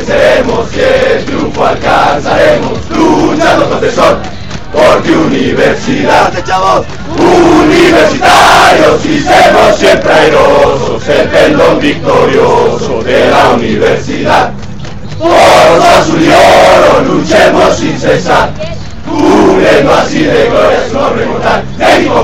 venceremos y el triunfo alcanzaremos, luchando con tesón, porque universidad, universitarios, y seremos siempre airosos, el pendón victorioso de la universidad. Por azul y oro luchemos sin cesar, cubriendo así de gloria su nombre mortal.